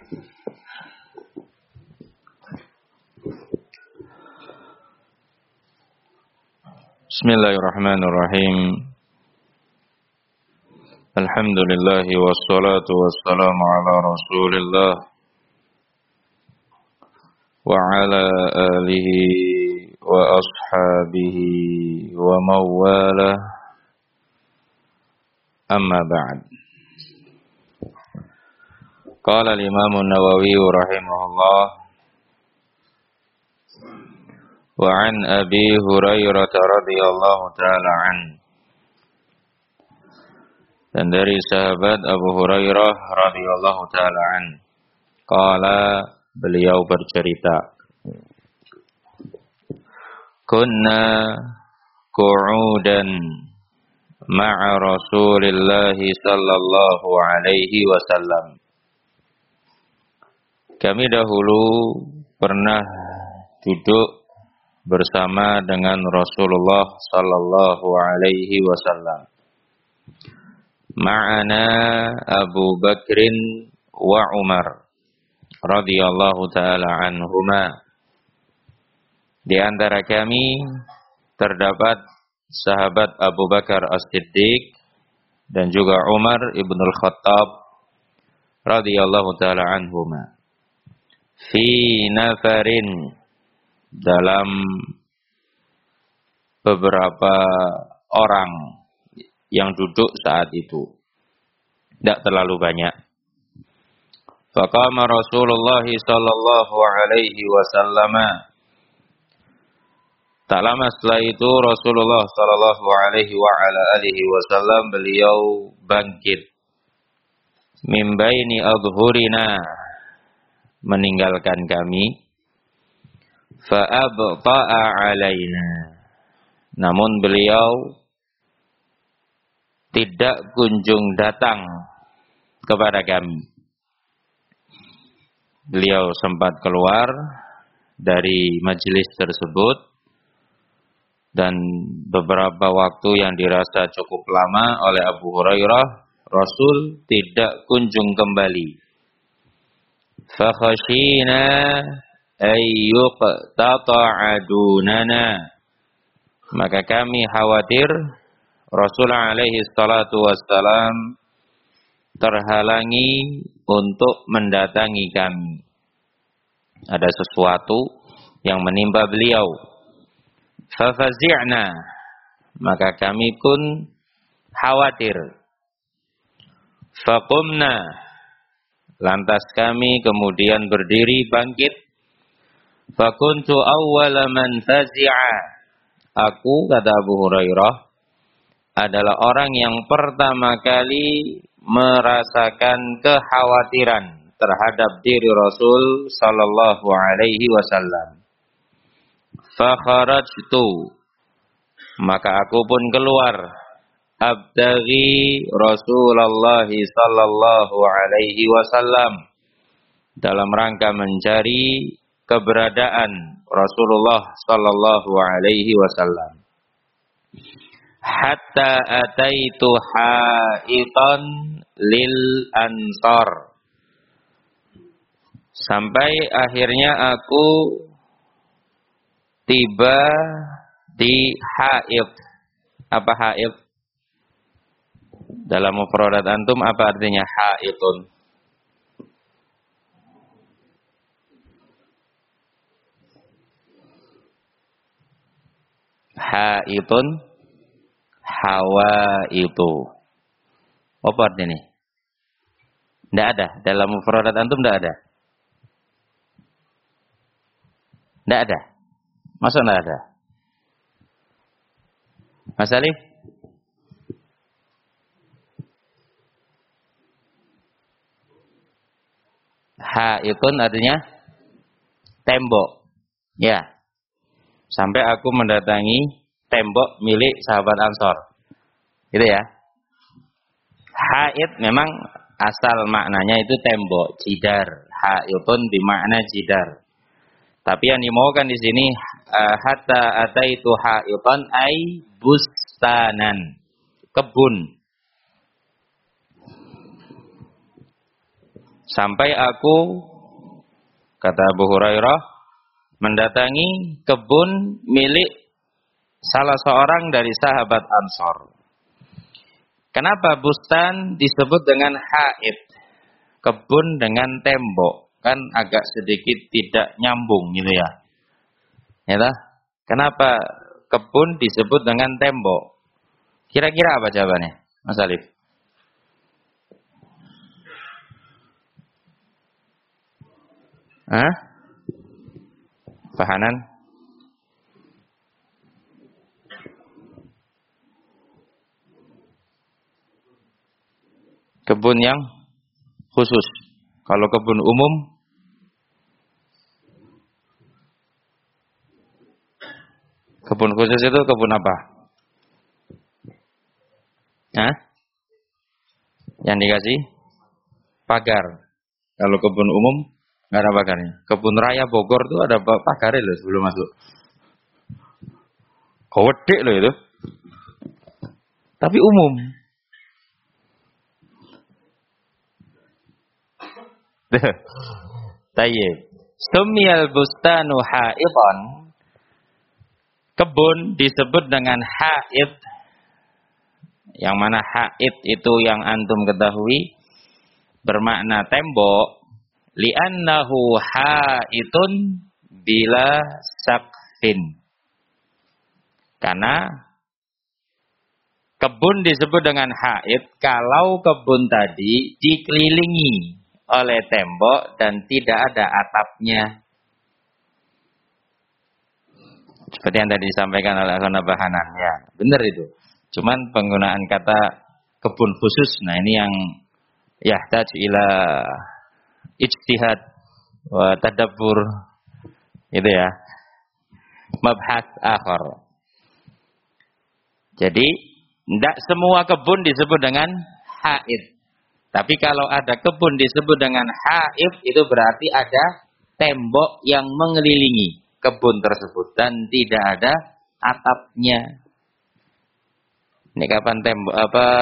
Bismillahirrahmanirrahim. Alhamdulillah wassalatu wassalamu ala Rasulillah wa ala alihi wa ashabihi wa mawalah. Amma ba'd. Qala al-Imam an-Nawawi rahimahullah wa an Abi Hurairah radhiyallahu ta'ala an. Dan dari sahabat Abu Hurairah radhiyallahu ta'ala an, qala, beliau bercerita, kunna qu'udan ma'a Rasulillah sallallahu alaihi wasallam. Kami dahulu pernah duduk bersama dengan Rasulullah sallallahu alaihi wasallam. Ma'ana Abu Bakrin wa Umar radhiyallahu taala anhuma. Di antara kami terdapat sahabat Abu Bakar As-Siddiq dan juga Umar ibn al-Khattab radhiyallahu taala anhuma. Fi nafarin, dalam beberapa orang yang duduk saat itu, tidak terlalu banyak. Faqama Rasulullah sallallahu alaihi wasallam. Tak lama setelah itu Rasulullah sallallahu alaihi wa ala alihi wasallam beliau bangkit. Min baini adhurina, meninggalkan kami. Fa abta'a alaina, namun beliau tidak kunjung datang kepada kami. Beliau sempat keluar dari majelis tersebut dan beberapa waktu yang dirasa cukup lama oleh Abu Hurairah, Rasul tidak kunjung kembali. Fa khashina ayyuqtata'a dunana, maka kami khawatir Rasulullah alaihi salatu wassalam terhalangi untuk mendatangi kami. Ada sesuatu yang menimpa beliau. Fafazi'na, maka kami pun khawatir. Faqumna, lantas kami kemudian berdiri bangkit. Fakuntu awwala man fazi'a, aku, kata Abu Hurairah, adalah orang yang pertama kali merasakan kekhawatiran terhadap diri Rasul sallallahu alaihi wasallam. Fa kharajtu, maka aku pun keluar, abtaghi Rasulullah sallallahu alaihi wasallam, dalam rangka mencari keberadaan Rasulullah sallallahu alaihi wasallam. Hatta ataitu haitan lil ansar, sampai akhirnya aku tiba di haid. Apa haid? Dalam mufradat antum apa artinya haitun? Haitun, hawa itu. Apa artinya? Tidak ada. Dalam mufradat antum tidak ada. Tidak ada. Masa tidak ada? Mas Alif? Haitun artinya tembok. Ya. Sampai aku mendatangi tembok milik sahabat Ansor. Gitu ya. Haid memang asal maknanya itu tembok, jidar. Haitun bermakna jidar. Tapi yang dimaukan di sini hatta ataitu haitan ai bustanan, kebun. Sampai aku, kata Abu Hurairah, mendatangi kebun milik salah seorang dari sahabat Ansor. Kenapa bustan disebut dengan haid? Kebun dengan tembok. Kan agak sedikit tidak nyambung gitu ya. Ya toh? Kenapa kebun disebut dengan tembok? Kira-kira apa jawabannya, Mas Alif? Hah? Fahanan? Kebun yang khusus. Kalau kebun umum, kebun khusus itu kebun apa? Hah? Yang dikasih pagar. Kalau kebun umum nggak ada pagarnya. Kebun raya Bogor tuh ada pagarnya loh sebelum masuk. Gede loh itu. Tapi umum. Tayyib. Sumiyal bustanu haidhan. Kebun disebut dengan haid. Yang mana haid itu yang antum ketahui bermakna tembok. Li'annahu haidun bila saqfin. Karena kebun disebut dengan haid kalau kebun tadi dikelilingi oleh tembok dan tidak ada atapnya. Seperti yang tadi disampaikan oleh Akhana Bahanan. Ya, benar itu. Cuman penggunaan kata kebun khusus, nah ini yang yahtaju ila ijtihad wa tadabbur. Itu ya. Mabhas akhar. Jadi, tidak semua kebun disebut dengan haid. Tapi kalau ada kebun disebut dengan haid, itu berarti ada tembok yang mengelilingi kebun tersebut dan tidak ada atapnya. Ini kapan tembok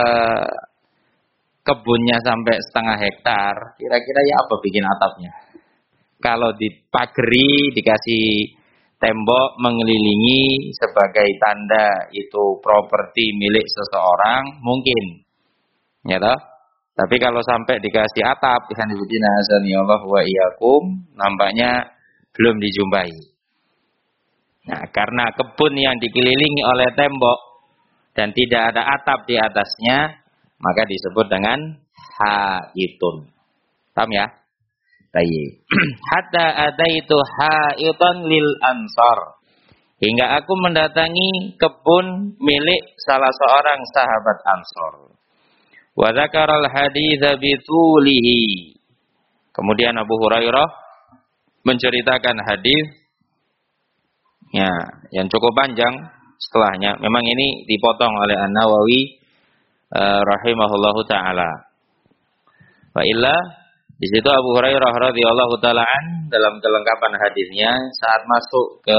kebunnya sampai setengah hektar, kira-kira ya apa bikin atapnya? Kalau dipagari, dikasih tembok mengelilingi sebagai tanda itu properti milik seseorang, mungkin. Ya toh? Tapi kalau sampai dikasih atap, ikhwanifidina azanillah wa iyyakum, nampaknya belum dijumpai. Nah, karena kebun yang dikelilingi oleh tembok dan tidak ada atap di atasnya, maka disebut dengan haitun. Paham ya? Tayyib. Hatta adaitu haitan lil ansar. Hingga aku mendatangi kebun milik salah seorang sahabat Ansor. Wa dzakaral haditsa bitulihi. Kemudian Abu Hurairah menceritakan hadis ya, yang cukup panjang setelahnya. Memang ini dipotong oleh An-Nawawi rahimahullahu taala. Wa illa di situ Abu Hurairah radhiyallahu taala an dalam kelengkapan hadisnya saat masuk ke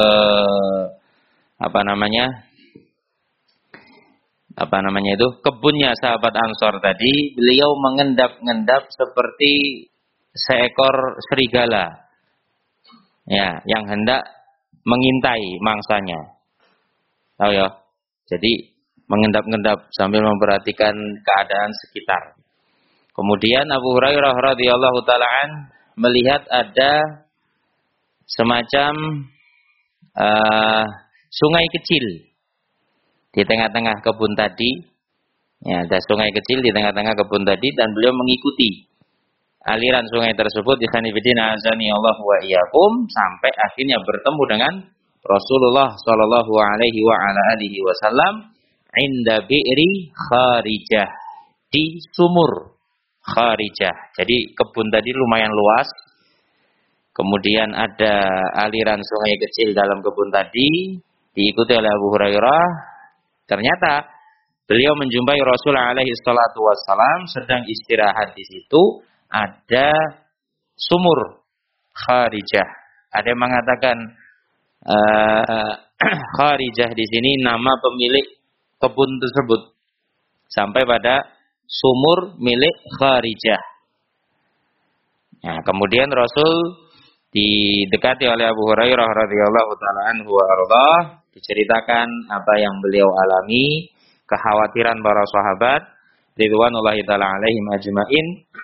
kebunnya sahabat Ansor tadi, beliau mengendap-endap seperti seekor serigala. Ya, yang hendak mengintai mangsanya. Tahu ya? Jadi mengendap-endap sambil memperhatikan keadaan sekitar. Kemudian Abu Hurairah radhiyallahu taala an melihat ada semacam sungai kecil di tengah-tengah kebun tadi. Ya, ada sungai kecil di tengah-tengah kebun tadi dan beliau mengikuti aliran sungai tersebut ikhwanifidina azani Allah wa iyyakum sampai akhirnya bertemu dengan Rasulullah sallallahu alaihi wa ala alihi wasallam inda bi'ri Kharijah, di sumur Kharijah. Jadi kebun tadi lumayan luas. Kemudian ada aliran sungai kecil dalam kebun tadi diikuti oleh Abu Hurairah. Ternyata beliau menjumpai Rasulullah alaihi salatu wassalam sedang istirahat di situ. Ada sumur Kharijah. Ada yang mengatakan Kharijah di sini nama pemilik kebun tersebut. Sampai pada sumur milik Kharijah. Nah, kemudian Rasul didekati oleh Abu Hurairah radhiyallahu taala anhu wa ardhah, diceritakan apa yang beliau alami, kekhawatiran para sahabat ridwanullahi taala alaihim ajmain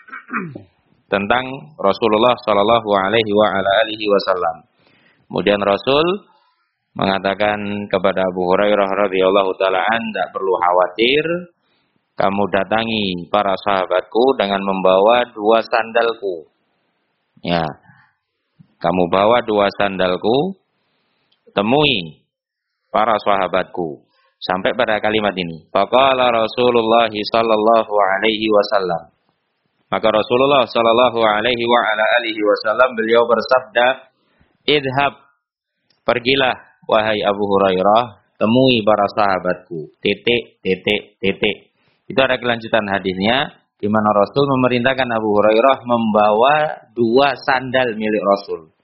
tentang Rasulullah sallallahu alaihi wa ala alihi wasallam. Kemudian Rasul mengatakan kepada Abu Hurairah radhiyallahu taala an, tidak perlu khawatir, kamu datangi para sahabatku dengan membawa 2 sandalku. Ya. Kamu bawa 2 sandalku, temui para sahabatku. Sampai pada kalimat ini. Faqala Rasulullah sallallahu alaihi wasallam. Maka Rasulullah sallallahu alaihi wa ala alihi wasallam beliau bersabda, "Idhab, pergilah wahai Abu Hurairah, temui para sahabatku." Titik, titik, titik. Itu ada kelanjutan hadisnya di mana Rasul memerintahkan Abu Hurairah membawa 2 sandal milik Rasul.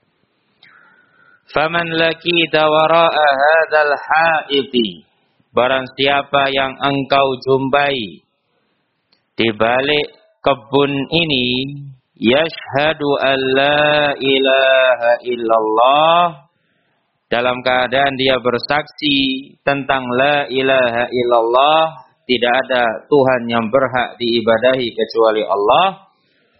Faman lakita wara'a hadzal haiti, barang siapa yang engkau jumpai di balik kebun ini, yashhadu an la ilaha illallah, dalam keadaan dia bersaksi tentang la ilaha illallah, tidak ada Tuhan yang berhak diibadahi kecuali Allah,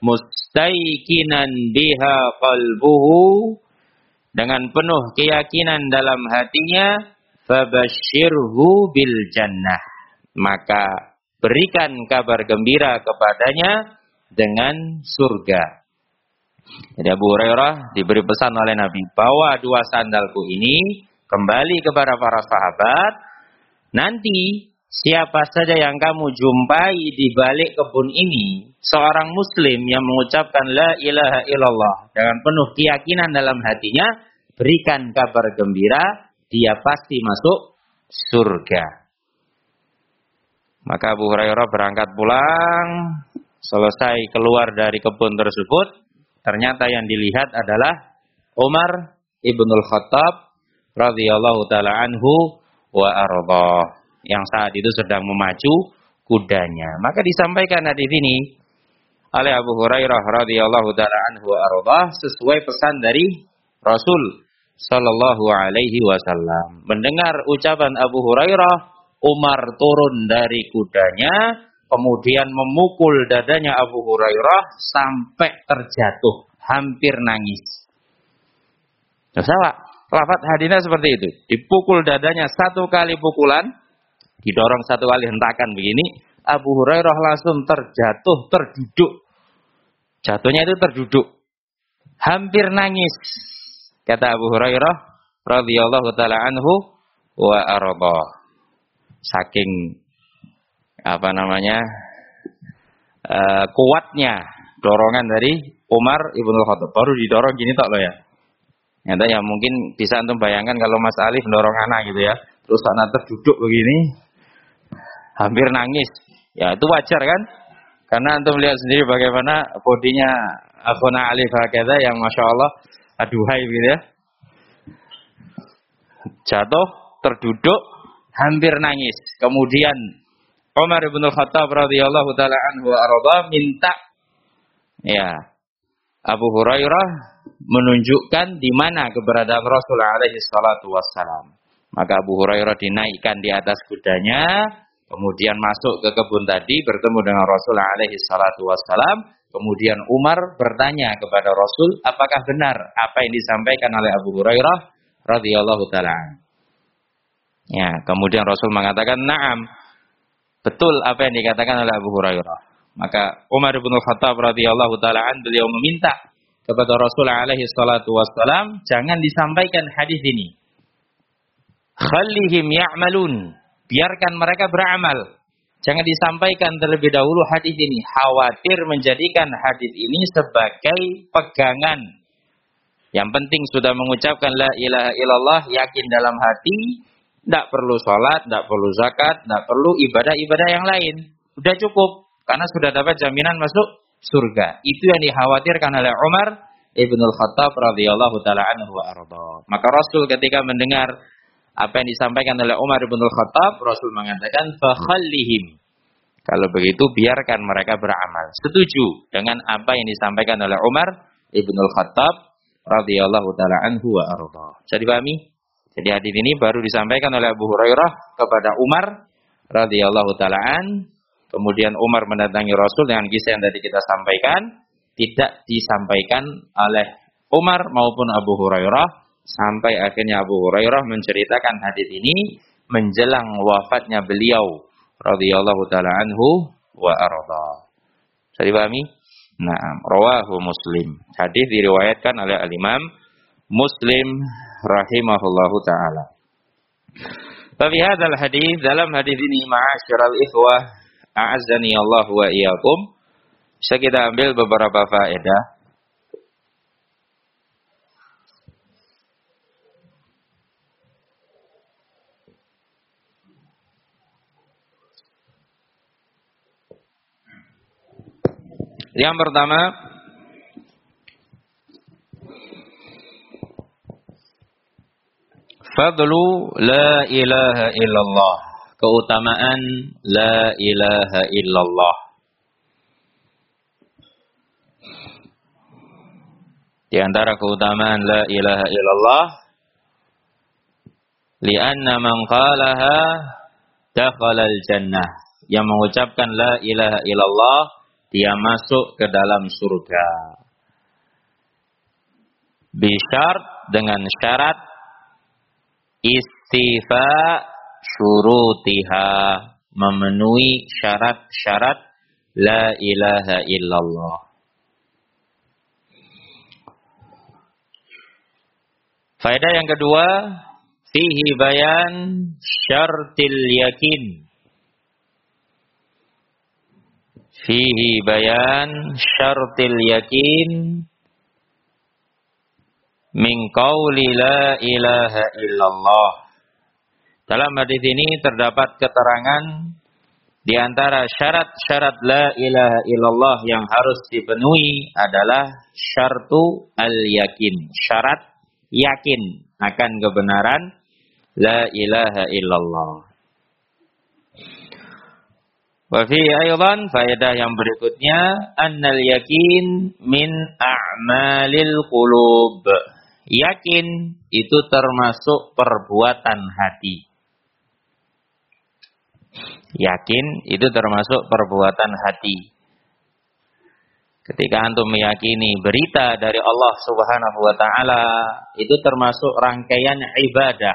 mustaiqinan biha qalbuhu, dengan penuh keyakinan dalam hatinya, fabasyirhu bil jannah, maka berikan kabar gembira kepadanya dengan surga. Jadi Abu Hurairah diberi pesan oleh Nabi, bawa 2 sandalku ini kembali kepada para sahabat. Nanti siapa saja yang kamu jumpai di balik kebun ini, seorang muslim yang mengucapkan la ilaha illallah dengan penuh keyakinan dalam hatinya, berikan kabar gembira, dia pasti masuk surga. Maka Abu Hurairah berangkat pulang, selesai keluar dari kebun tersebut, ternyata yang dilihat adalah Umar ibnul Khattab radhiyallahu taala anhu wa ardhah, yang saat itu sedang memacu kudanya. Maka disampaikan hadis ini oleh Abu Hurairah radhiyallahu taala anhu wa ardhah sesuai pesan dari Rasul sallallahu alaihi wasallam. Mendengar ucapan Abu Hurairah, Umar turun dari kudanya, kemudian memukul dadanya Abu Hurairah sampai terjatuh, hampir nangis. Sahabat, lafaz hadisnya seperti itu. Dipukul dadanya 1 kali pukulan, didorong 1 kali hentakan begini, Abu Hurairah langsung terjatuh, terduduk. Jatuhnya itu terduduk. Hampir nangis. Kata Abu Hurairah radhiyallahu taala anhu wa ardhah. Saking kuatnya dorongan dari Umar ibnul Khattab. Baru didorong gini tok loh ya. Nyata ya mungkin bisa antum bayangkan kalau Mas Alif mendorong anak gitu ya. Terus anak terduduk begini, hampir nangis. Ya itu wajar kan? Karena antum lihat sendiri bagaimana bodinya Akhuna Alif Hakadha yang Masya Allah aduhai gitu ya. Jatuh, terduduk, hampir nangis. Kemudian Umar bin Khattab radhiyallahu taala anhu arda minta ya Abu Hurairah menunjukkan di mana keberadaan Rasul alaihi salatu wassalam. Maka Abu Hurairah dinaikkan di atas kudanya, kemudian masuk ke kebun tadi bertemu dengan Rasul alaihi salatu wassalam. Kemudian Umar bertanya kepada Rasul, apakah benar apa yang disampaikan oleh Abu Hurairah radhiyallahu taala. Ya, kemudian Rasul mengatakan, "Na'am." Betul apa yang dikatakan oleh Abu Hurairah. Maka Umar bin Khattab radhiyallahu taala beliau meminta kepada Rasul alaihi salatu wassalam, jangan disampaikan hadis ini. Khallihim ya'malun. Biarkan mereka beramal. Jangan disampaikan terlebih dahulu hadis ini. Khawatir menjadikan hadis ini sebagai pegangan. Yang penting sudah mengucapkan la ilaha illallah, yakin dalam hati, tidak perlu sholat, tidak perlu zakat, tidak perlu ibadah-ibadah yang lain. Sudah cukup, karena sudah dapat jaminan masuk surga. Itu yang dikhawatirkan oleh Umar ibnul Khattab radhiyallahu taala anhu wa arda. Maka Rasul ketika mendengar apa yang disampaikan oleh Umar bin Khattab, Rasul mengatakan, "Fakhallihim." Kalau begitu biarkan mereka beramal. Setuju dengan apa yang disampaikan oleh Umar Ibnul Khattab radhiyallahu taala anhu wa arda. Bisa dipahami? Jadi hadis ini baru disampaikan oleh Abu Hurairah kepada Umar radhiyallahu taala an. Kemudian Umar mendatangi Rasul dengan kisah yang tadi kita sampaikan, tidak disampaikan oleh Umar maupun Abu Hurairah sampai akhirnya Abu Hurairah menceritakan hadis ini menjelang wafatnya beliau radhiyallahu taala anhu wa arda. Bisa dipahami? Nah, rawahu Muslim. Hadis diriwayatkan oleh Al-Imam Muslim rahimahullahu taala. Tapi hadal hadis, dalam hadis ini ma'asyiral ikhwah a'azzani Allah wa iyyakum, bisa kita ambil beberapa faedah. Yang pertama, fadlu la ilaha illallah, keutamaan la ilaha illallah. Di antara keutamaan la ilaha illallah, li'anna man qalaha dakhala al-jannah. Yang mengucapkan la ilaha illallah, dia masuk ke dalam surga. Bisyarat, dengan syarat istifa syurutiha, memenuhi syarat-syarat la ilaha illallah. Faedah yang kedua, fihi bayan syartil yakin. Fihi bayan syartil yakin min qauli la ilaha illallah. Dalam hadis ini terdapat keterangan di antara syarat-syarat la ilaha illallah yang harus dipenuhi adalah syartu al-yakin, syarat yakin akan kebenaran la ilaha illallah. Wa fi aydan, faedah yang berikutnya, annal yakin min a'malil qulub. Yakin itu termasuk perbuatan hati. Yakin itu termasuk perbuatan hati. Ketika antum meyakini berita dari Allah Subhanahu wa taala, itu termasuk rangkaian ibadah.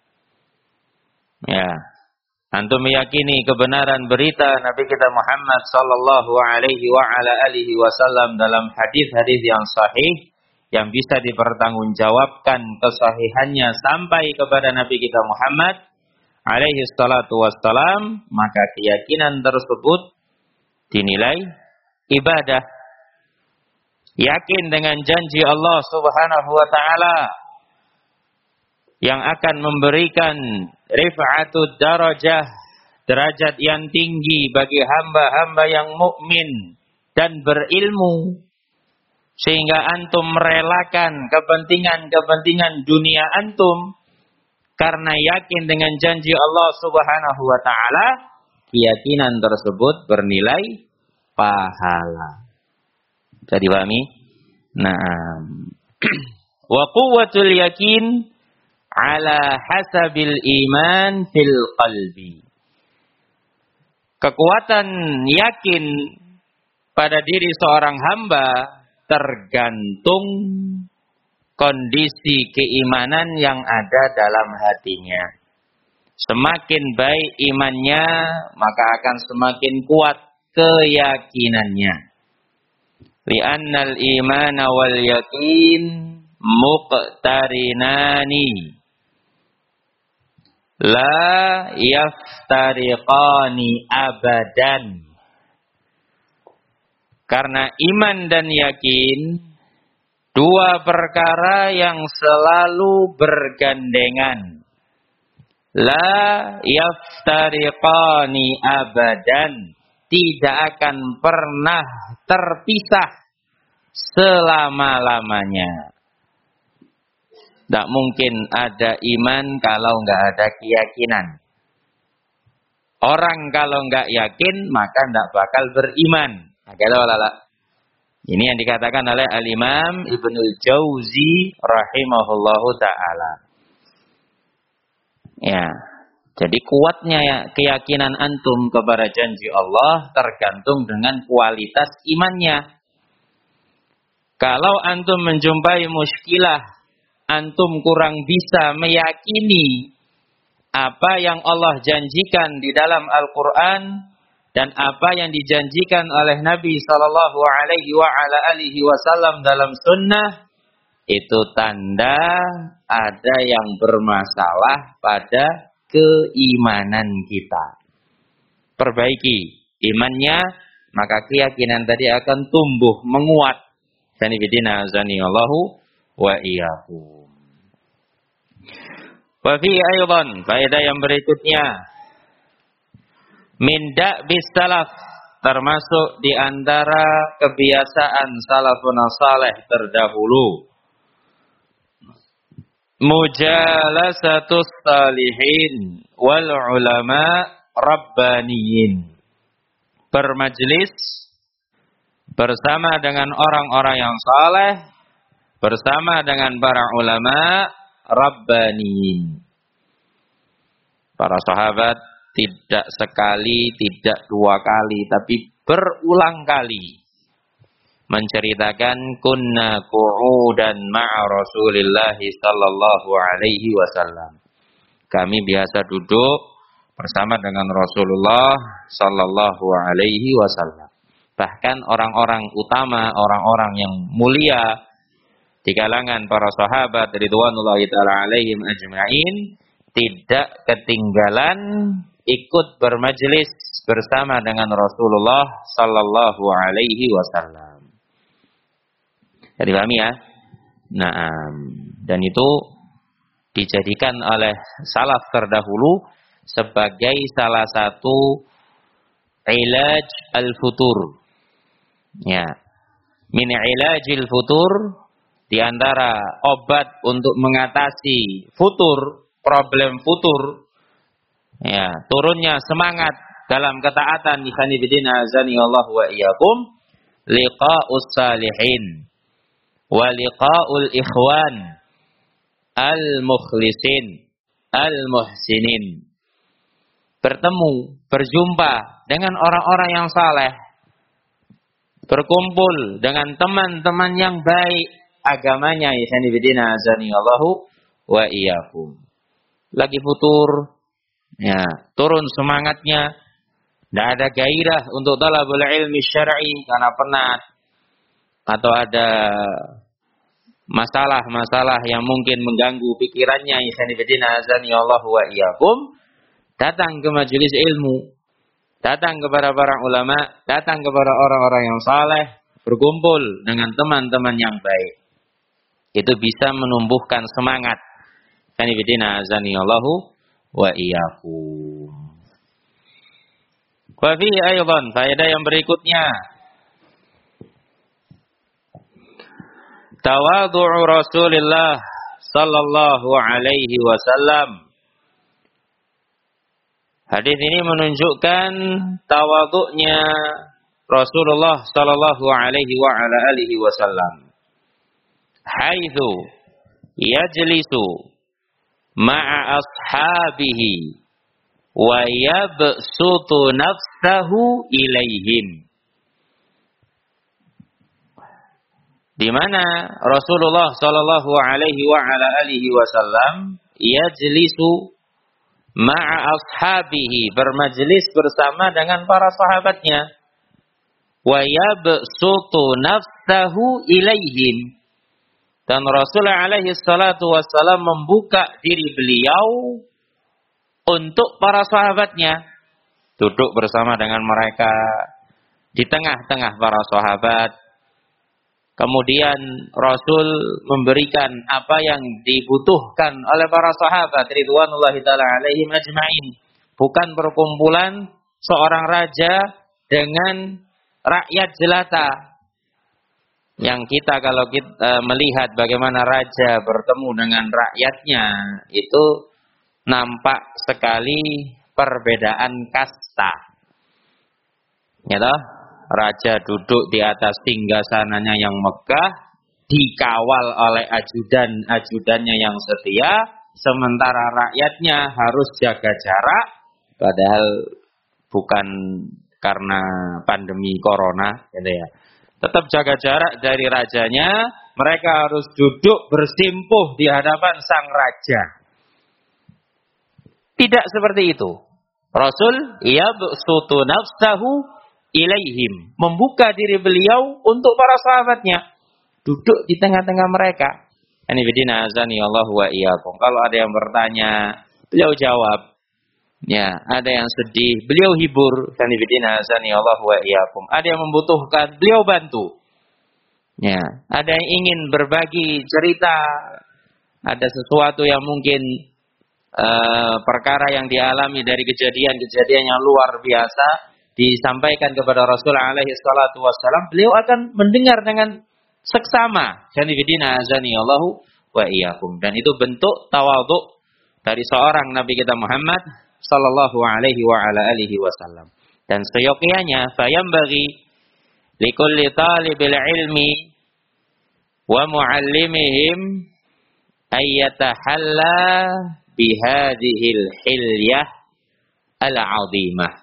Ya. Antum meyakini kebenaran berita Nabi kita Muhammad sallallahu alaihi wa ala alihi wasallam dalam hadis-hadis yang sahih yang bisa dipertanggungjawabkan kesahihannya sampai kepada Nabi kita Muhammad alaihi salatu wassalam, maka keyakinan tersebut dinilai ibadah. Yakin dengan janji Allah Subhanahu wa taala yang akan memberikan rif'atud darajah, derajat yang tinggi bagi hamba-hamba yang mukmin dan berilmu, sehingga antum merelakan kepentingan-kepentingan dunia antum karena yakin dengan janji Allah Subhanahu wa taala, keyakinan tersebut bernilai pahala. Bisa dipahami? Nah, wa quwwatul yakin ala hasabil iman fil qalbi. Kekuatan yakin pada diri seorang hamba tergantung kondisi keimanan yang ada dalam hatinya. Semakin baik imannya, maka akan semakin kuat keyakinannya. Li'annal imana wal yakin muqtarinani la yaftariqani abadan. Karena iman dan yakin dua perkara yang selalu bergandengan. La yaftariqani abadan, tidak akan pernah terpisah selama-lamanya. Tidak mungkin ada iman kalau nggak ada keyakinan. Orang kalau nggak yakin maka nggak bakal beriman. Ini yang dikatakan oleh Al-Imam Ibnul Jauzi rahimahullahu ta'ala. Ya, jadi kuatnya keyakinan antum kepada janji Allah tergantung dengan kualitas imannya. Kalau antum menjumpai muskilah, antum kurang bisa meyakini apa yang Allah janjikan di dalam Al-Quran dan apa yang dijanjikan oleh Nabi Sallallahu Alaihi Wasallam dalam Sunnah, itu tanda ada yang bermasalah pada keimanan kita. Perbaiki imannya, maka keyakinan tadi akan tumbuh menguat. Sanibidina azanillahu wa iyyakum. Wa fi aydan, faedah yang berikutnya, min da'bis salaf, termasuk di antara kebiasaan salafun saleh terdahulu, mujalasatus salihin wal ulama rabbaniyin, bermajlis bersama dengan orang-orang yang saleh, bersama dengan para ulama rabbaniyin. Para sahabat tidak sekali, tidak dua kali, tapi berulang kali menceritakan kunna qu'udan ma'a Rasulillah sallallahu alaihi wasallam. Kami biasa duduk bersama dengan Rasulullah sallallahu alaihi wasallam. Bahkan orang-orang utama, orang-orang yang mulia di kalangan para sahabat ridwanullahi ta'ala alaihim ajma'in tidak ketinggalan ikut bermajlis bersama dengan Rasulullah sallallahu alaihi wasallam. Jadi pahami ya? Nah, dan itu dijadikan oleh salaf terdahulu sebagai salah satu ilaj al-futur. Ya. Min ilajil futur, di antara obat untuk mengatasi futur, problem futur, ya, turunnya semangat dalam ketaatan, ikhwanifidina azani Allah wa iyyakum, liqa'us salihin wa liqa'ul ikhwan al-mukhlisin al-muhsinin. Bertemu, berjumpa dengan orang-orang yang saleh, berkumpul dengan teman-teman yang baik agamanya, ikhwanifidina azani Allahu wa iyyakum. Lagi futur, ya, turun semangatnya, tidak ada gairah untuk talabul ilmi syar'i karena penat atau ada masalah-masalah yang mungkin mengganggu pikirannya, ikhwanifidina azani Allahu wa iyyakum, datang ke majelis ilmu, datang kepada para ulama, datang kepada orang-orang yang saleh, berkumpul dengan teman-teman yang baik. Itu bisa menumbuhkan semangat. Kanibidina azani Allahu wa iyyakum. Wa fi aydan, faedah yang berikutnya, tawadhu'u Rasulillah sallallahu alaihi wasallam. Hadis ini menunjukkan tawadhu'nya Rasulullah sallallahu alaihi wa ala alihi wasallam. Haitsu yajlisu ma'a ashabihi wa yabsutu nafsahu ilaihim. Di mana Rasulullah sallallahu alaihi wa ala alihi wasallam yajlisu ma'a ashabihi, bermajlis bersama dengan para sahabatnya, wa yabsutu nafsahu ilaihim, dan Rasulullah alaihi salatu wassalam membuka diri beliau untuk para sahabatnya, duduk bersama dengan mereka di tengah-tengah para sahabat. Kemudian Rasul memberikan apa yang dibutuhkan oleh para sahabat ridwanullahi ta'ala alaihim ajma'in. Bukan perkumpulan seorang raja dengan rakyat jelata. Yang kita kalau kita melihat bagaimana raja bertemu dengan rakyatnya, itu nampak sekali perbedaan kasta. Ya toh? Raja duduk di atas singgasananya yang megah, dikawal oleh ajudannya yang setia, sementara rakyatnya harus jaga jarak, padahal bukan karena pandemi corona, gitu ya. Tetap jaga jarak dari rajanya, mereka harus duduk bersimpuh di hadapan sang raja. Tidak seperti itu. Rasul yabsutu nafsahu ilaihim, membuka diri beliau untuk para sahabatnya, duduk di tengah-tengah mereka. Ani bidina azani Allah wa iyyakum. Kalau ada yang bertanya, beliau jawab. Ya, ada yang sedih, beliau hibur. Ani bidina azani Allah wa iyyakum. Ada yang membutuhkan, beliau bantu. Ya, ada yang ingin berbagi cerita, ada sesuatu yang mungkin perkara yang dialami dari kejadian-kejadian yang luar biasa, disampaikan kepada Rasulullah alaihi salatu wassalam, beliau akan mendengar dengan seksama. Janibidina azani Allahu wa iyyakum. Dan itu bentuk tawadhu dari seorang Nabi kita Muhammad sallallahu alaihi wa ala alihi wasallam. Dan seyogyanya fayambaghi likulli talibil ilmi wa muallimihim ayyatahalla bihadhil hilyah al-'azimah.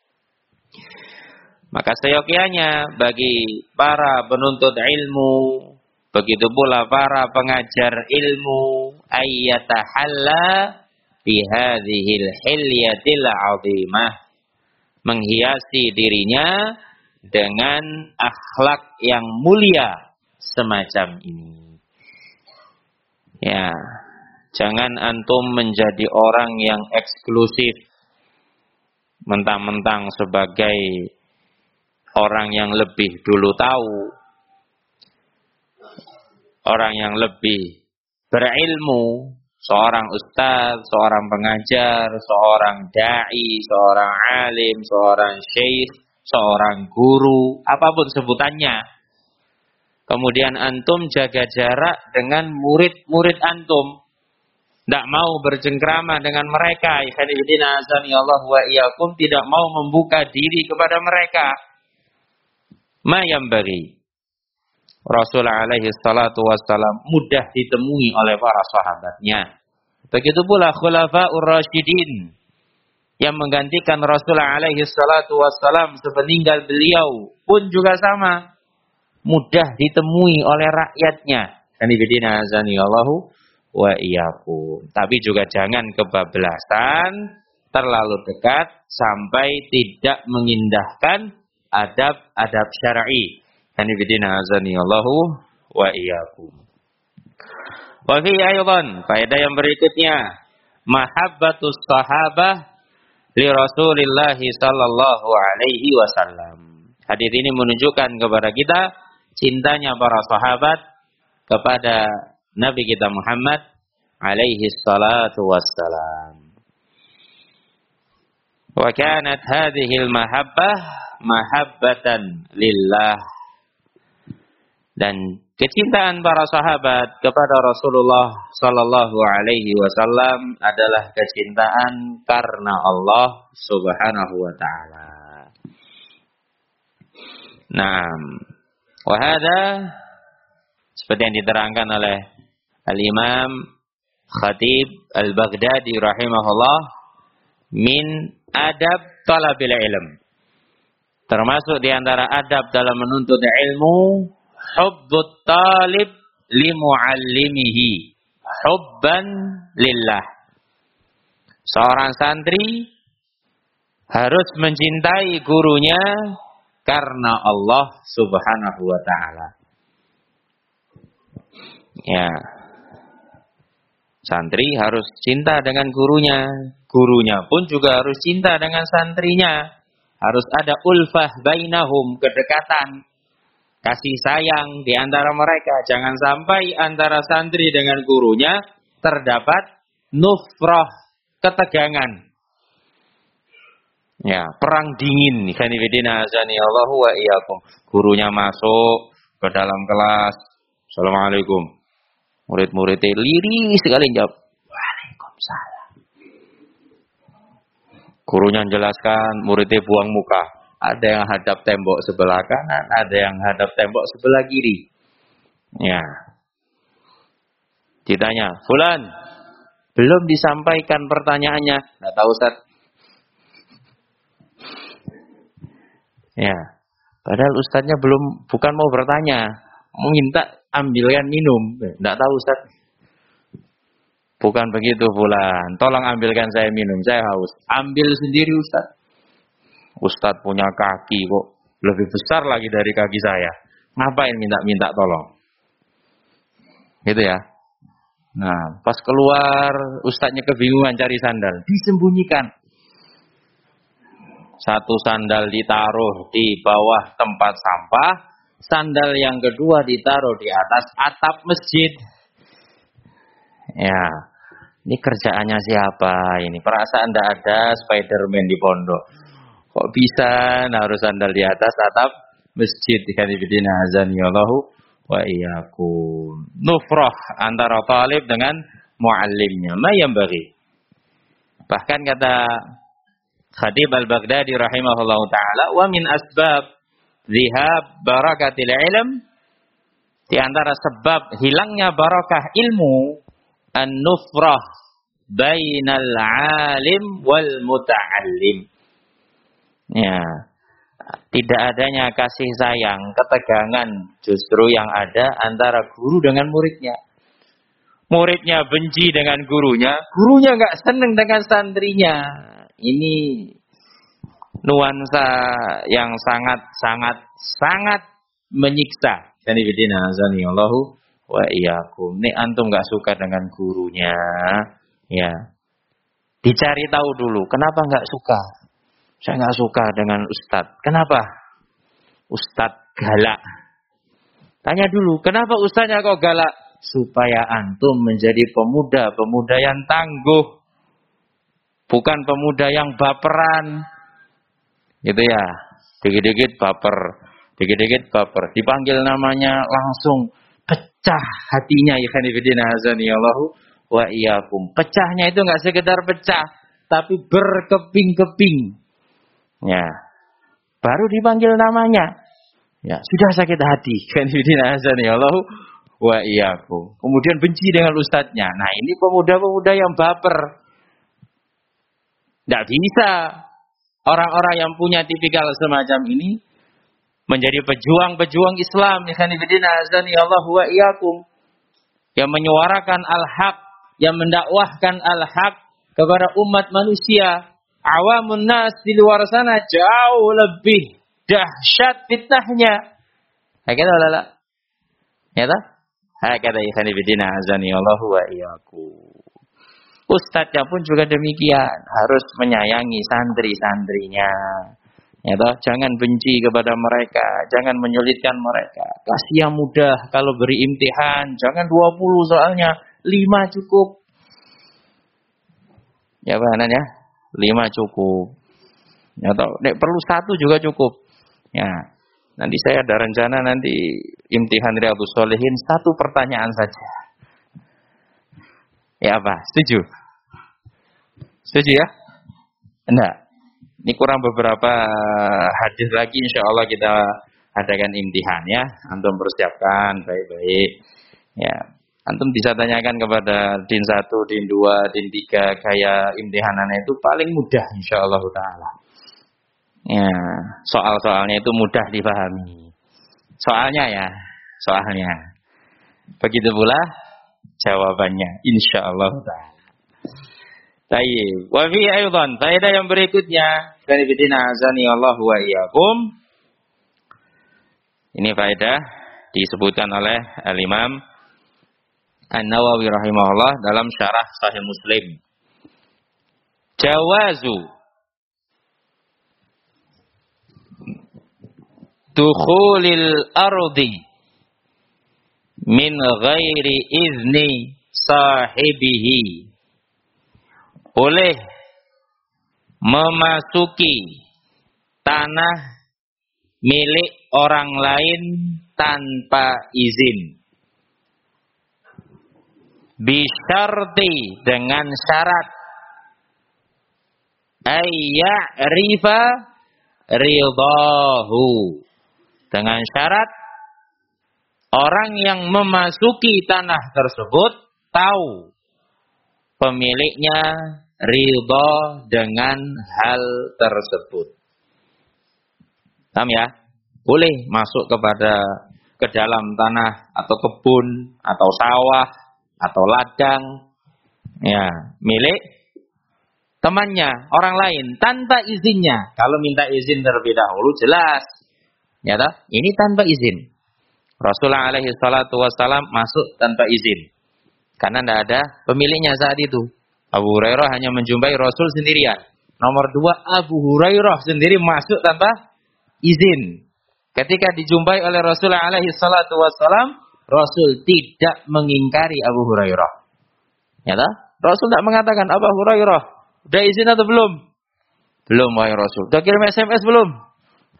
Maka seyogyanya bagi para penuntut ilmu, begitu pula para pengajar ilmu, ayyatahalla bihadhil hilyatil 'azimah, menghiasi dirinya dengan akhlak yang mulia semacam ini. Ya, jangan antum menjadi orang yang eksklusif, mentang-mentang sebagai orang yang lebih dulu tahu, orang yang lebih berilmu, seorang ustaz, seorang pengajar, seorang da'i, seorang alim, seorang syekh, seorang guru, apapun sebutannya. Kemudian antum jaga jarak dengan murid-murid antum. Tidak mau bercengkrama dengan mereka. Ikhwanifidina azani Allah wa iyyakum, tidak mau membuka diri kepada mereka. Ma yambaghi. Rasul alaihi salatu wassalam mudah ditemui oleh para sahabatnya. Begitu pula khulafa'ur rasyidin yang menggantikan Rasul alaihi salatu wassalam sepeninggal beliau pun juga sama. Mudah ditemui oleh rakyatnya. Ikhwanifidina azani Allahu wa iyyakum. Tapi juga jangan kebablasan terlalu dekat sampai tidak mengindahkan adab-adab syar'i. Hanifidina azani Allahu wa iyyakum. Wa fi aydan, faedah yang berikutnya, mahabbatus sahabah li Rasulillah sallallahu alaihi wasallam. Hadis ini menunjukkan kepada kita cintanya para sahabat kepada Nabi kita Muhammad alaihi salatu wassalam. Wa kanat hadhihi al-mahabbah mahabbatan lillah. Dan kecintaan para sahabat kepada Rasulullah sallallahu alaihi wasallam adalah kecintaan karena Allah Subhanahu wa taala. Naam. Wa hadza seperti yang diterangkan oleh Al-Imam Khatib Al-Baghdadi rahimahullah, min adab talabil ilm. Termasuk di antara adab dalam menuntut ilmu, hubbut talib li muallimihi, hubban lillah. Seorang santri harus mencintai gurunya karena Allah Subhanahu wa taala. Ya. Santri harus cinta dengan gurunya, gurunya pun juga harus cinta dengan santrinya. Harus ada ulfah bainahum, kedekatan, kasih sayang di antara mereka. Jangan sampai antara santri dengan gurunya terdapat nufrah, ketegangan. Ya, perang dingin. Khanifidina azani Allahu wa iyyakum. Gurunya masuk ke dalam kelas. Assalamualaikum. Murid-muridnya lirih sekali jawab, Waalaikumsalam. Gurunya menjelaskan, muridnya buang muka. Ada yang hadap tembok sebelah kanan, ada yang hadap tembok sebelah kiri. Ya. Ditanya, "Fulan, belum disampaikan pertanyaannya." Nggak tahu, Ustaz. Ya. Padahal ustadznya bukan mau bertanya, mau minta ambilkan minum. Nggak tahu, Ustaz. Bukan begitu, Fulan. Tolong ambilkan saya minum, saya haus. Ambil sendiri, Ustaz. Ustaz punya kaki kok lebih besar lagi dari kaki saya. Ngapain minta tolong? Gitu ya. Nah, pas keluar, ustadznya kebingungan cari sandal. Disembunyikan. Satu sandal ditaruh di bawah tempat sampah. Sandal yang kedua ditaruh di atas atap masjid. Ya, ini kerjaannya siapa ini? Perasaan tidak ada Spiderman di pondok. Kok bisa naruh sandal di atas atap masjid? Ikhwanifidina azanillahu wa iyyakum. Nufrah antara talib dengan muallimnya. Ma yang bagi. Bahkan kata Khatib al-Baghdadi rahimahullahu ta'ala, wa min asbab zihab barakatil ilm, di antara sebab hilangnya barakah ilmu, an-nufrah bainal alim wal muta'allim. Ya, tidak adanya kasih sayang, ketegangan justru yang ada antara guru dengan muridnya. Muridnya benci dengan gurunya, gurunya nggak seneng dengan santrinya. Ini nuansa yang sangat menyiksa. Sanibidina azanillahu wa iyyakum. Nek antum nggak suka dengan gurunya, ya dicari tahu dulu. Kenapa nggak suka? Saya nggak suka dengan ustadz. Kenapa? Ustadz galak. Tanya dulu, kenapa ustadznya kok galak? Supaya antum menjadi pemuda yang tangguh. Bukan pemuda yang baperan. Gitu ya. Dikit-dikit baper. Dipanggil namanya langsung pecah hatinya. Ikhwanifidina azanillahu wa iyyakum. Pecahnya itu enggak sekedar pecah, tapi berkeping-keping. Ya. Baru dipanggil namanya. Ya, sudah sakit hati. Ikhwanifidina azanillahu wa iyyakum. Kemudian benci dengan ustadznya. Nah, ini pemuda-pemuda yang baper. Tidak bisa orang-orang yang punya tipikal semacam ini menjadi pejuang-pejuang Islam. Yang menyuarakan al-haq, yang mendakwahkan al-haq kepada umat manusia. Awamun nas di luar sana jauh lebih dahsyat fitnahnya. Hakata lala. Ya tak? Hakata ikhwanifidina azanillahu wa iyyakum. Ustadznya pun juga demikian, harus menyayangi santri-santrinya. Ya toh, jangan benci kepada mereka, jangan menyulitkan mereka. Kasih yang mudah kalau beri imtihan, jangan 20 soalnya, 5 cukup. Ya Pak Hanan ya, 5 cukup. Ya toh, nek perlu 1 juga cukup. Ya. Nanti saya ada rencana nanti imtihan Riyadhus Shalihin 1 pertanyaan saja. Ya apa? Setuju? Setuju ya? Enggak. Ini kurang beberapa hadis lagi, insya Allah kita adakan imtihan ya. Antum persiapkan baik-baik. Ya, antum bisa tanyakan kepada din 1, din 2, din 3 kayak imtihanannya itu paling mudah insya Allah taala. Ya, soal-soalnya itu mudah dipahami. Soalnya. Begitu pula jawabannya insya Allah taala. Baik, wa fi aidan faedah yang berikutnya, kanibidina azani Allah wa iyyakum. Ini faedah disebutkan oleh Al-Imam An-Nawawi rahimahullah dalam syarah Sahih Muslim. Jawazu dukhulil ardi min ghairi izni sahibihi, boleh memasuki tanah milik orang lain tanpa izin. Bisyarti, dengan syarat. ayya'rifa ridahu. Dengan syarat orang yang memasuki tanah tersebut tahu pemiliknya ridha dengan hal tersebut. Paham ya? Boleh masuk ke dalam tanah atau kebun atau sawah atau ladang ya, milik temannya, orang lain tanpa izinnya. Kalau minta izin terlebih dahulu jelas. Ya toh? Ini tanpa izin. Rasulullah alaihi salatu wassalam masuk tanpa izin. Karena tidak ada pemiliknya saat itu. Abu Hurairah hanya menjumpai Rasul sendirian. Nomor 2, Abu Hurairah sendiri masuk tanpa izin. Ketika dijumpai oleh Rasulullah alaihi salatu wassalam, Rasul tidak mengingkari Abu Hurairah. Ya toh? Rasul tidak mengatakan, Abu Hurairah, udah izin atau belum? Belum, wahai Rasul. Udah kirim SMS belum?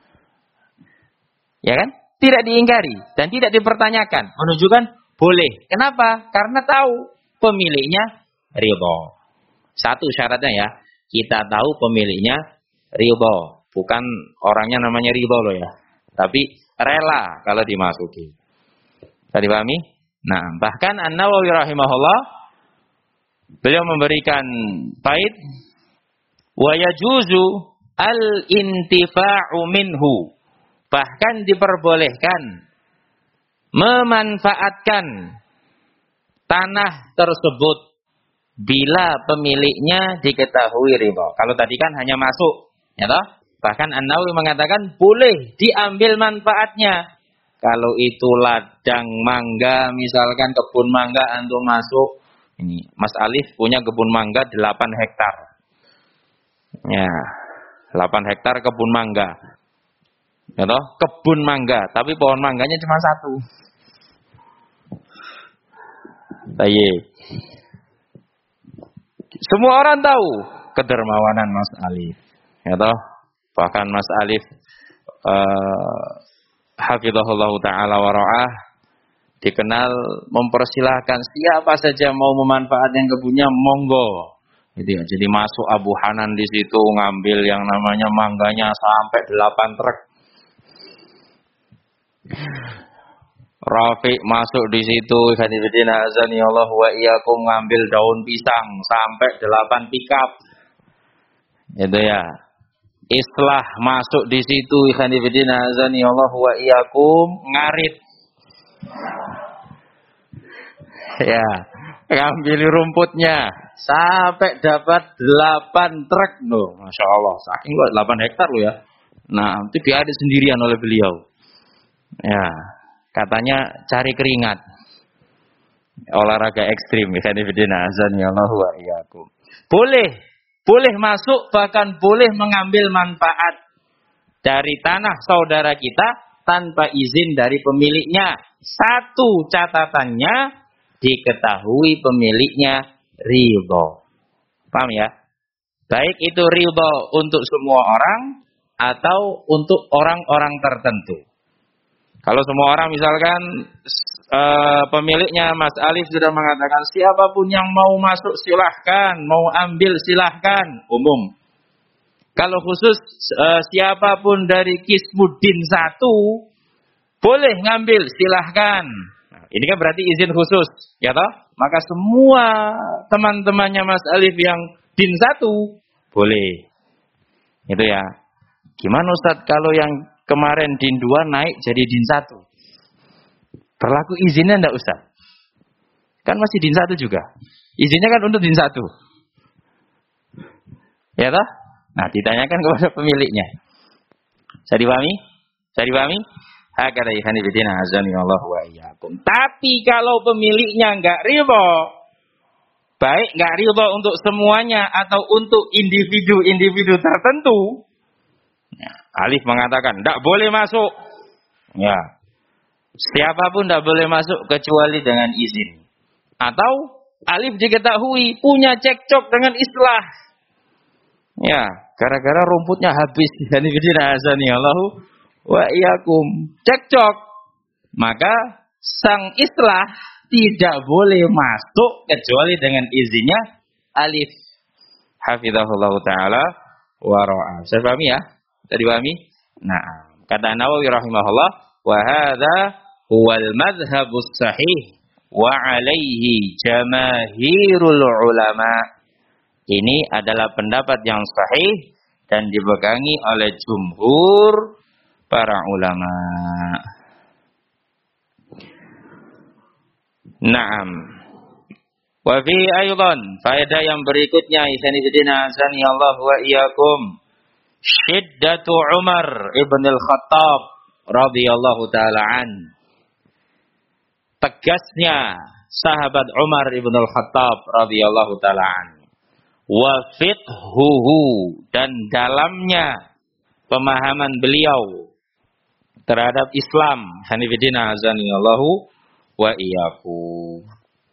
Ya kan? Tidak diingkari dan tidak dipertanyakan. Menunjukkan boleh. Kenapa? Karena tahu pemiliknya ridha. Satu syaratnya ya, kita tahu pemiliknya ridha. Bukan orangnya namanya ridha loh ya. Tapi rela kalau dimasuki. Tadi pahami? Nah, bahkan An-Nawawi rahimahullah beliau memberikan bait wa yajuzu al-intifa'u minhu. Bahkan diperbolehkan memanfaatkan tanah tersebut bila pemiliknya diketahui ridha. Kalau tadi kan hanya masuk, ya toh? Bahkan An-Nawawi mengatakan boleh diambil manfaatnya. Kalau itu ladang mangga, misalkan kebun mangga antum masuk. Ini Mas Alif punya kebun mangga 8 hektar. Ya, 8 hektar kebun mangga. Ya toh, kebun mangga, tapi pohon mangganya cuma 1. Baik. Semua orang tahu kedermawanan Mas Alif. Ya toh, bahkan Mas Alif hafizahullah taala wa ra'ah dikenal mempersilahkan siapa saja mau memanfaatkan kebunnya monggo. Gitu ya. Jadi masuk Abu Hanan di situ ngambil yang namanya mangganya sampai 8 truk. Rafiq masuk di situ, Khanifidina azani Allah wa iyyakum, ngambil daun pisang sampai 8 pickup. Itu ya. Islah masuk di situ, Khanifidina azani Allah wa iyyakum, ngarit. Ya, ngambil rumputnya sampai dapat 8 truk loh. Masya Allah, saking luas 8 hektar loh ya. Nah, itu diaduk sendirian oleh beliau. Ya, katanya cari keringat. Olahraga ekstrim, Khanifidina azani Allah wa iyyakum. Boleh masuk, bahkan boleh mengambil manfaat dari tanah saudara kita tanpa izin dari pemiliknya. Satu catatannya, diketahui pemiliknya ridha. Paham ya? Baik itu ridha untuk semua orang atau untuk orang-orang tertentu. Kalau semua orang misalkan pemiliknya Mas Alif sudah mengatakan siapapun yang mau masuk silahkan, mau ambil silahkan, umum. Kalau khusus siapapun dari Kismuddin 1 boleh ngambil silahkan. Nah, ini kan berarti izin khusus, ya toh? Maka semua teman-temannya Mas Alif yang Din 1 boleh. Itu ya. Gimana Ustaz kalau yang kemarin Din 2 naik jadi Din 1? Berlaku izinnya enggak Ustaz? Kan masih Din 1 juga. Izinnya kan untuk Din 1. Ya toh? Nah, ditanyakan kepada pemiliknya. Bisa dipahami? Bisa dipahami? Hakada ikhwanifidina azani Allah wa iyyakum. Tapi kalau pemiliknya enggak ridha, baik enggak ridha untuk semuanya atau untuk individu-individu tertentu, ya, Alif mengatakan enggak boleh masuk. Ya. Siapapun enggak boleh masuk kecuali dengan izin. Atau Alif diketahui punya cekcok dengan Islah. Ya, gara-gara rumputnya habis. Ikhwanifidina azani Allah wa iyyakum, cekcok, maka sang Islah tidak boleh masuk kecuali dengan izinnya Alif hafizahullah taala wa ra'a. Saya pahami ya? Tadi pahami? Nah, kata Nawawi rahimahullah, wa hadza huwal madhhabus sahih wa alaihi jamaahirul ulama. Ini adalah pendapat yang sahih dan dipegangi oleh jumhur para ulama. Naam. Wa fi aidan faedah yang berikutnya isanibidina azani Allah wa iyyakum syiddatu Umar ibn al-Khattab radhiyallahu taala an. Tegasnya sahabat Umar ibn al-Khattab radhiyallahu taala an. Wa fiqhuhu dan dalamnya pemahaman beliau terhadap Islam. Hanifidina azani Allahu wa iyyakum.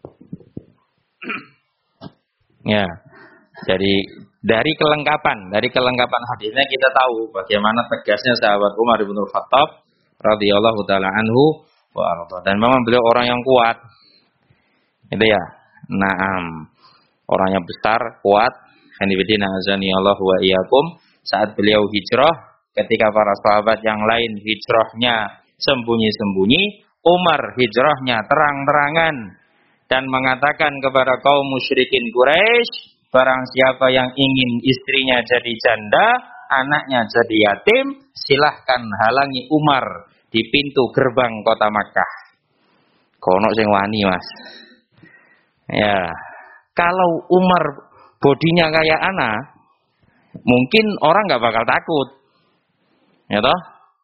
Ya, dari kelengkapan hadisnya kita tahu bagaimana tegasnya sahabat Umar bin Khattab radhiyallahu taala anhu wa arda. Dan memang beliau orang yang kuat. Itu ya. Naam. Orang yang besar, kuat. Hanifidina azani Allah wa iyyakum. Saat beliau hijrah, ketika para sahabat yang lain hijrahnya sembunyi-sembunyi, Umar hijrahnya terang-terangan dan mengatakan kepada kaum musyrikin Quraisy, barang siapa yang ingin istrinya jadi janda, anaknya jadi yatim, silahkan halangi Umar di pintu gerbang kota Makkah. Kono sing wani, Mas. Ya, kalau Umar bodinya kayak anak, mungkin orang nggak bakal takut. Ya toh?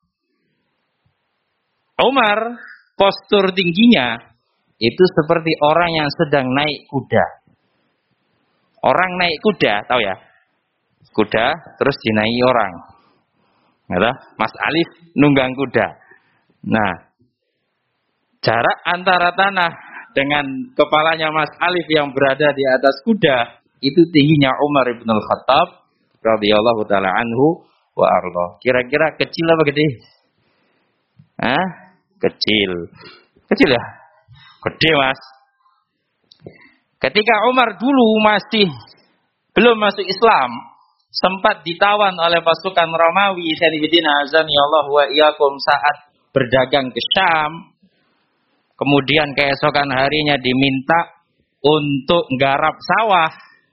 Umar postur tingginya itu seperti orang yang sedang naik kuda. Orang naik kuda, tahu ya? Kuda terus dinaiki orang. Ya toh? Mas Alif nunggang kuda. Nah, jarak antara tanah dengan kepalanya Mas Alif yang berada di atas kuda itu tingginya Umar bin Khattab radhiyallahu taala anhu wa arda. Kira-kira kecil apa gede? Hah? Kecil. Kecil ya? Gede, Mas. Ketika Umar dulu masih belum masuk Islam, sempat ditawan oleh pasukan Romawi, sanibidina azani Allah wa iyyakum, saat berdagang ke Syam. Kemudian keesokan harinya diminta untuk nggarap sawah.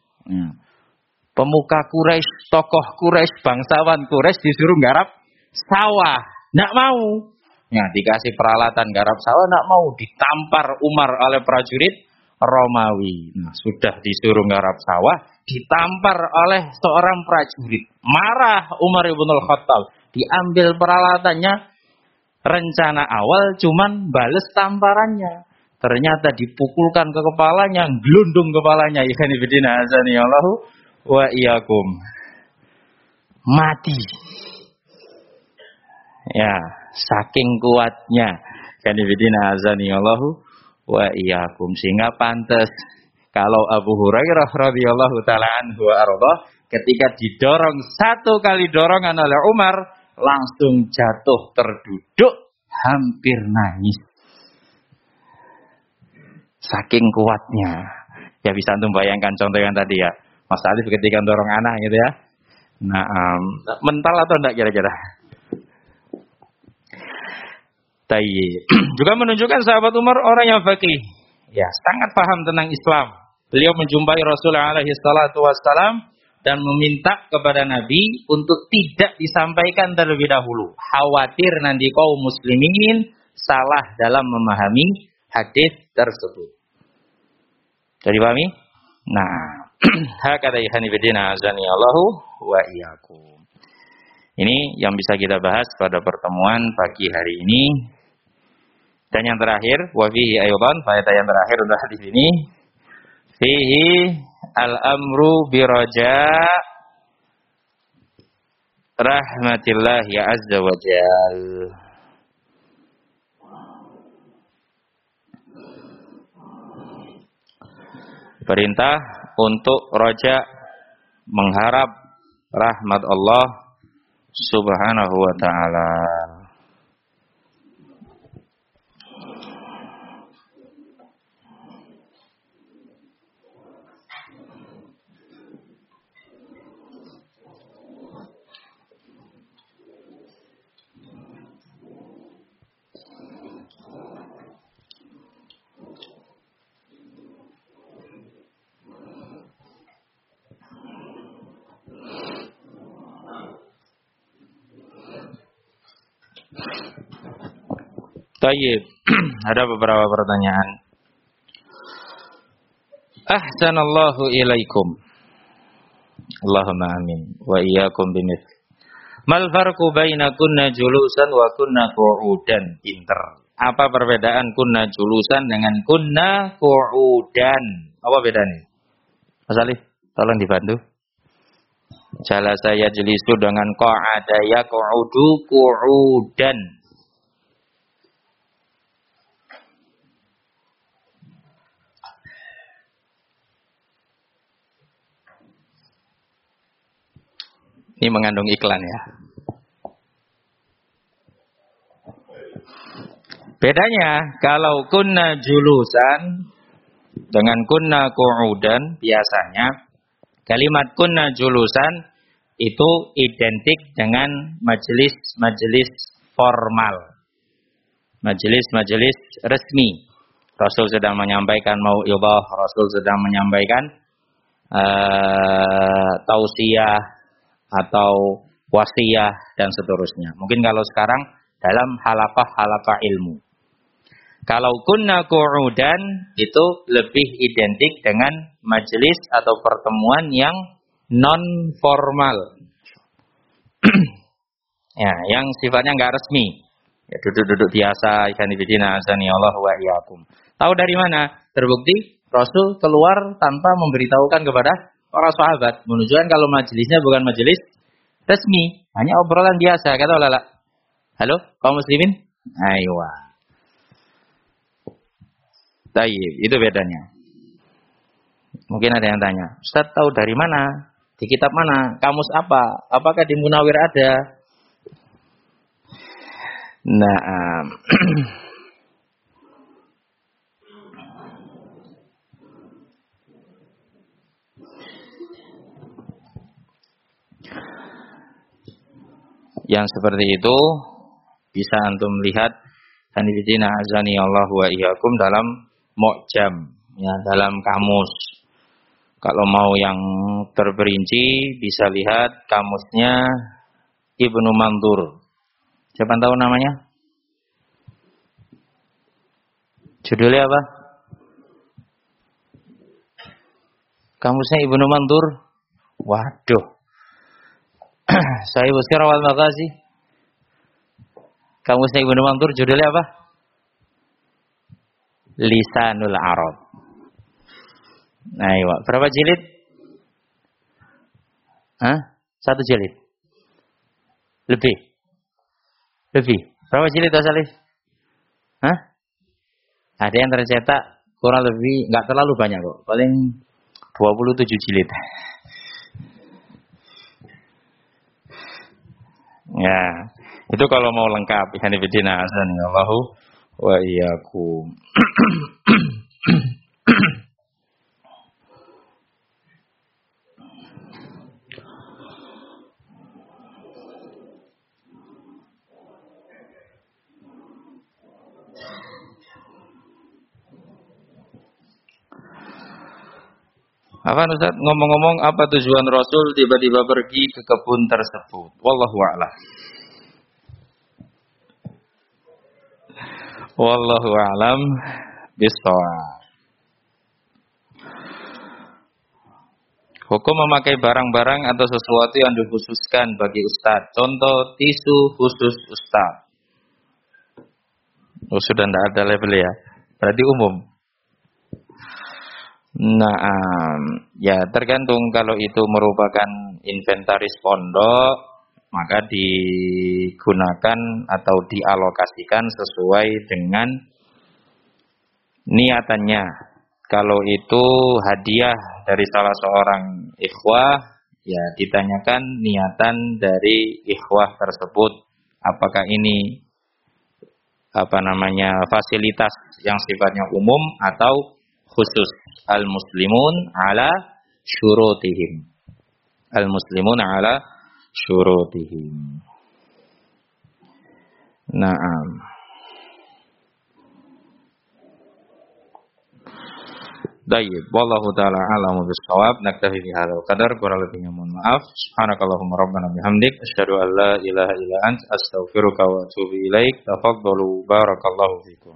Pemuka Quraisy, tokoh Quraisy, bangsawan Quraisy disuruh nggarap sawah. Nggak mau. Ya, dikasih peralatan garap sawah, nggak mau. Ditampar Umar oleh prajurit Romawi. Nah, sudah disuruh garap sawah, ditampar oleh seorang prajurit. Marah Umar ibn Khattab. Diambil peralatannya. Rencana awal cuman bales tamparannya. Ternyata dipukulkan ke kepalanya, gelundung kepalanya. Ikhwanifidina azani Allahu wa iyyakum. Mati. Ya, saking kuatnya. Ikhwanifidina azani Allahu wa iyyakum. Sehingga pantas kalau Abu Hurairah radhiyallahu taala anhu wa arda ketika didorong satu kali dorongan oleh Umar, langsung jatuh terduduk, hampir nangis. Saking kuatnya. Ya bisa antum bayangkan contoh yang tadi ya. Mas Alif ketika dorong anak gitu ya. Nah, mental atau enggak kira-kira? Tayyib. Juga menunjukkan sahabat Umar orang yang faqih. Ya, sangat paham tentang Islam. Beliau menjumpai Rasulullah alaihi salatu wassalam dan meminta kepada Nabi untuk tidak disampaikan terlebih dahulu. Khawatir nanti kaum muslimin salah dalam memahami hadis tersebut. Jadi pahami? Nah, hakata ikhwanifidina azani Allahu wa iyyakum. Ini yang bisa kita bahas pada pertemuan pagi hari ini. Dan yang terakhir, wa fihi aydan, faedah yang terakhir untuk hadis ini, fihi al-amru biraja rahmatillah ya azza wa jal. Perintah untuk roja, mengharap rahmat Allah subhanahu wa ta'ala. Tayyib. Ada beberapa pertanyaan. Ahsanallahu ilaikum. Allahumma amin. Wa iyyakum bimith. Mal farqu baina kunna julusan wa kunna qu'udan? Pinter. Apa perbedaan kunna julusan dengan kunna qu'udan? Apa bedanya? Mas Alif, tolong dibantu. Jala saya jelisu dengan qa'ada ya qu'udu qu'udan. Ini mengandung iklan ya. Bedanya kalau kunna julusan dengan kunna qu'udan, biasanya kalimat kunna julusan itu identik dengan majelis-majelis formal. Majelis-majelis resmi. Rasul sedang menyampaikan mau'idhah, Rasul sedang menyampaikan tausiah atau wasiyah dan seterusnya. Mungkin kalau sekarang dalam halaqah-halaqah ilmu. Kalau kunna qu'udan itu lebih identik dengan majelis atau pertemuan yang non formal. Ya, yang sifatnya enggak resmi. Ya, duduk-duduk biasa, ikan ibidina azani Allah wa iyyakum. Tahu dari mana? Terbukti Rasul keluar tanpa memberitahukan kepada para sahabat, menunjukkan kalau majelisnya bukan majelis resmi, hanya obrolan biasa. Kata ulama, halo kaum muslimin, aywa. Tayyib, itu bedanya. Mungkin ada yang tanya, Ustaz tahu dari mana? Di kitab mana? Kamus apa? Apakah di Munawir ada? Nah, yang seperti itu bisa antum lihat hanifidina azani Allah wa iyyakum dalam mu'jam, ya, dalam kamus. Kalau mau yang terperinci bisa lihat kamusnya Ibnu Mandur. Siapa tahu namanya? Judulnya apa? Kamusnya Ibnu Mandur. Waduh. Saya Sirah wal Maghazi. Kamusnya Ibnu Mandur judulnya apa? Lisanul Arab. Nah, iya. Berapa jilid? Hah? 1 jilid? Lebih? Berapa jilid Salih? Hah? Ada yang tercetak kurang lebih, nggak terlalu banyak kok. Paling 27 jilid. Ya, itu kalau mau lengkap. Hanifidina azani Allahu wa iyyakum. Apa Ustaz? Ngomong-ngomong, apa tujuan Rasul tiba-tiba pergi ke kebun tersebut? Wallahu a'lam. Wallahu a'lam bishawab. Hukum memakai barang-barang atau sesuatu yang dikhususkan bagi ustaz. Contoh tisu khusus ustaz. Oh, sudah tidak ada label ya. Berarti umum. Nah, ya tergantung kalau itu merupakan inventaris pondok, maka digunakan atau dialokasikan sesuai dengan niatannya. Kalau itu hadiah dari salah seorang ikhwah, ya ditanyakan niatan dari ikhwah tersebut. Apakah ini fasilitas yang sifatnya umum atau khusus. Al-muslimun ala syurutihim. Al-muslimun ala syurutihim. Naam. Baik, wallahu taala a'lamu bissawab. Naktafi bi hadzal qadar, kurang lebihnya mohon maaf. Subhanakallahumma rabbana bihamdik asyhadu an la ilaha illa anta astaghfiruka wa atubu ilaik. Tafadhalu barakallahu fikum.